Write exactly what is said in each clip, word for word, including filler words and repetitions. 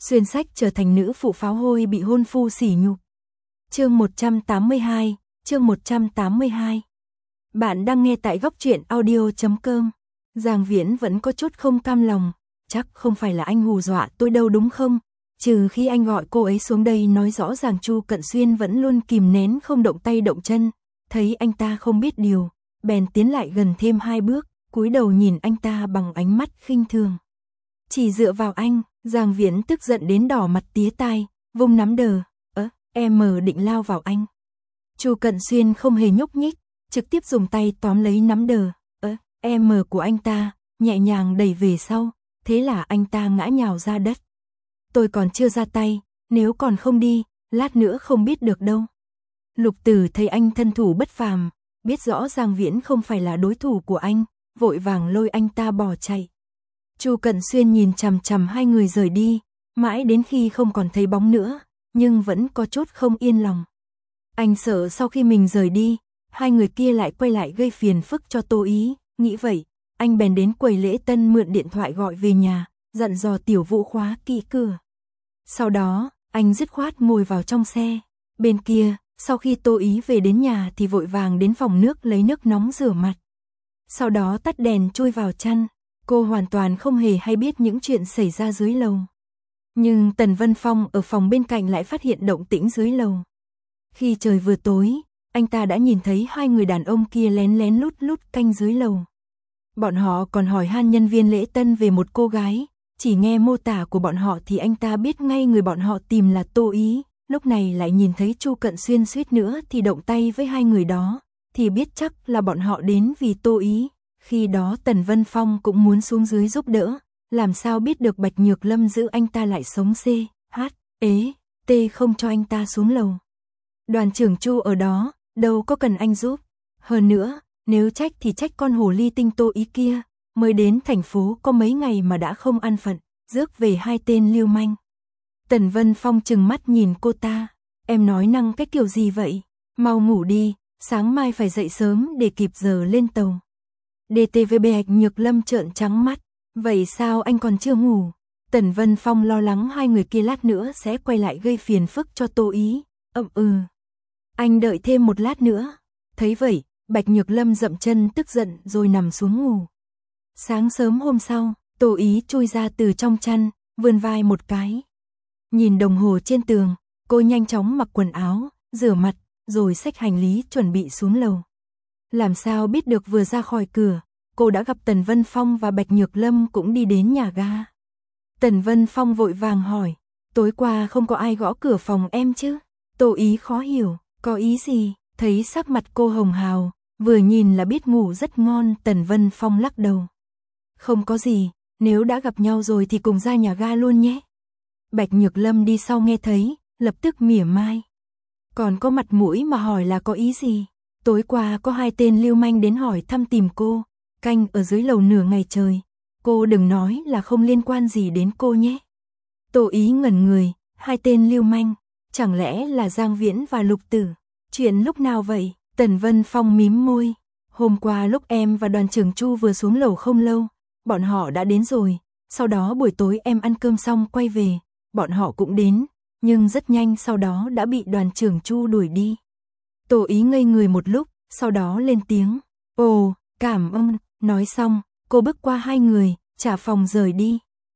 xuyên sách trở thành nữ phụ pháo hôi bị hôn phu sỉ nhục. Chương một trăm tám mươi hai, chương một trăm tám mươi hai. Bạn đang nghe tại góc truyện audio chấm com. Giang Viễn vẫn có chút không cam lòng, chắc không phải là anh hù dọa tôi đâu đúng không? Trừ khi anh gọi cô ấy xuống đây nói rõ ràng. Chu Cận Xuyên vẫn luôn kìm nén không động tay động chân, thấy anh ta không biết điều, bèn tiến lại gần thêm hai bước, cúi đầu nhìn anh ta bằng ánh mắt khinh thường. Chỉ dựa vào anh, Giang Viễn tức giận đến đỏ mặt tía tai, vung nắm đờ, ớ, em định lao vào anh. Chu Cận Xuyên không hề nhúc nhích, trực tiếp dùng tay tóm lấy nắm đờ, ớ, em của anh ta, nhẹ nhàng đẩy về sau, thế là anh ta ngã nhào ra đất. Tôi còn chưa ra tay, nếu còn không đi, lát nữa không biết được đâu. Lục Tử thấy anh thân thủ bất phàm, biết rõ Giang Viễn không phải là đối thủ của anh, vội vàng lôi anh ta bỏ chạy. Chu Cận Xuyên nhìn chằm chằm hai người rời đi, mãi đến khi không còn thấy bóng nữa, nhưng vẫn có chút không yên lòng. Anh sợ sau khi mình rời đi, hai người kia lại quay lại gây phiền phức cho Tô Ý, nghĩ vậy, anh bèn đến quầy lễ tân mượn điện thoại gọi về nhà, dặn dò Tiểu Vũ khóa kỹ cửa. Sau đó, anh dứt khoát ngồi vào trong xe. Bên kia, sau khi Tô Ý về đến nhà thì vội vàng đến phòng nước lấy nước nóng rửa mặt. Sau đó tắt đèn chui vào chăn, cô hoàn toàn không hề hay biết những chuyện xảy ra dưới lầu. Nhưng Tần Vân Phong ở phòng bên cạnh lại phát hiện động tĩnh dưới lầu. Khi trời vừa tối, anh ta đã nhìn thấy hai người đàn ông kia lén lén lút lút canh dưới lầu. Bọn họ còn hỏi han nhân viên lễ tân về một cô gái, chỉ nghe mô tả của bọn họ thì anh ta biết ngay người bọn họ tìm là Tô Ý, lúc này lại nhìn thấy Chu Cận Xuyên suýt nữa thì động tay với hai người đó, thì biết chắc là bọn họ đến vì Tô Ý. Khi đó Tần Vân Phong cũng muốn xuống dưới giúp đỡ, làm sao biết được Bạch Nhược Lâm giữ anh ta lại sống C, H, ế, T không cho anh ta xuống lầu. Đoàn trưởng Chu ở đó, đâu có cần anh giúp. Hơn nữa, nếu trách thì trách con hồ ly tinh Tô Ý kia, mới đến thành phố có mấy ngày mà đã không an phận, rước về hai tên lưu manh. Tần Vân Phong trừng mắt nhìn cô ta, em nói năng cái kiểu gì vậy, mau ngủ đi, sáng mai phải dậy sớm để kịp giờ lên tàu. đê tê vê Bạch Nhược Lâm trợn trắng mắt, vậy sao anh còn chưa ngủ? Tần Vân Phong lo lắng hai người kia lát nữa sẽ quay lại gây phiền phức cho Tô Ý, ậm ừ. Anh đợi thêm một lát nữa. Thấy vậy, Bạch Nhược Lâm dậm chân tức giận rồi nằm xuống ngủ. Sáng sớm hôm sau, Tô Ý chui ra từ trong chăn, vươn vai một cái. Nhìn đồng hồ trên tường, cô nhanh chóng mặc quần áo, rửa mặt, rồi xách hành lý chuẩn bị xuống lầu. Làm sao biết được vừa ra khỏi cửa, cô đã gặp Tần Vân Phong và Bạch Nhược Lâm cũng đi đến nhà ga. Tần Vân Phong vội vàng hỏi, tối qua không có ai gõ cửa phòng em chứ? Tô Ý khó hiểu, có ý gì? Thấy sắc mặt cô hồng hào, vừa nhìn là biết ngủ rất ngon. Tần Vân Phong lắc đầu. Không có gì, nếu đã gặp nhau rồi thì cùng ra nhà ga luôn nhé. Bạch Nhược Lâm đi sau nghe thấy, lập tức mỉa mai. Còn có mặt mũi mà hỏi là có ý gì? Tối qua có hai tên lưu manh đến hỏi thăm tìm cô, canh ở dưới lầu nửa ngày trời. Cô đừng nói là không liên quan gì đến cô nhé. Tô Ý ngẩn người, hai tên lưu manh, chẳng lẽ là Giang Viễn và Lục Tử? Chuyện lúc nào vậy? Tần Vân Phong mím môi. Hôm qua lúc em và đoàn trưởng Chu vừa xuống lầu không lâu, bọn họ đã đến rồi. Sau đó buổi tối em ăn cơm xong quay về, bọn họ cũng đến, nhưng rất nhanh sau đó đã bị đoàn trưởng Chu đuổi đi. Tô Ý ngây người một lúc, sau đó lên tiếng. Ồ, cảm ơn. Nói xong, cô bước qua hai người, trả phòng rời đi.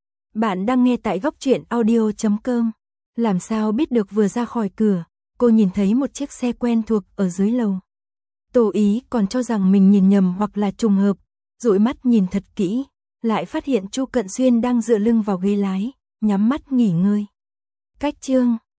Bạn đang nghe tại góc truyện audio chấm com. Làm sao biết được vừa ra khỏi cửa, cô nhìn thấy một chiếc xe quen thuộc ở dưới lầu. Tô Ý còn cho rằng mình nhìn nhầm hoặc là trùng hợp, dụi mắt nhìn thật kỹ, lại phát hiện Chu Cận Xuyên đang dựa lưng vào ghế lái, nhắm mắt nghỉ ngơi. Cách chương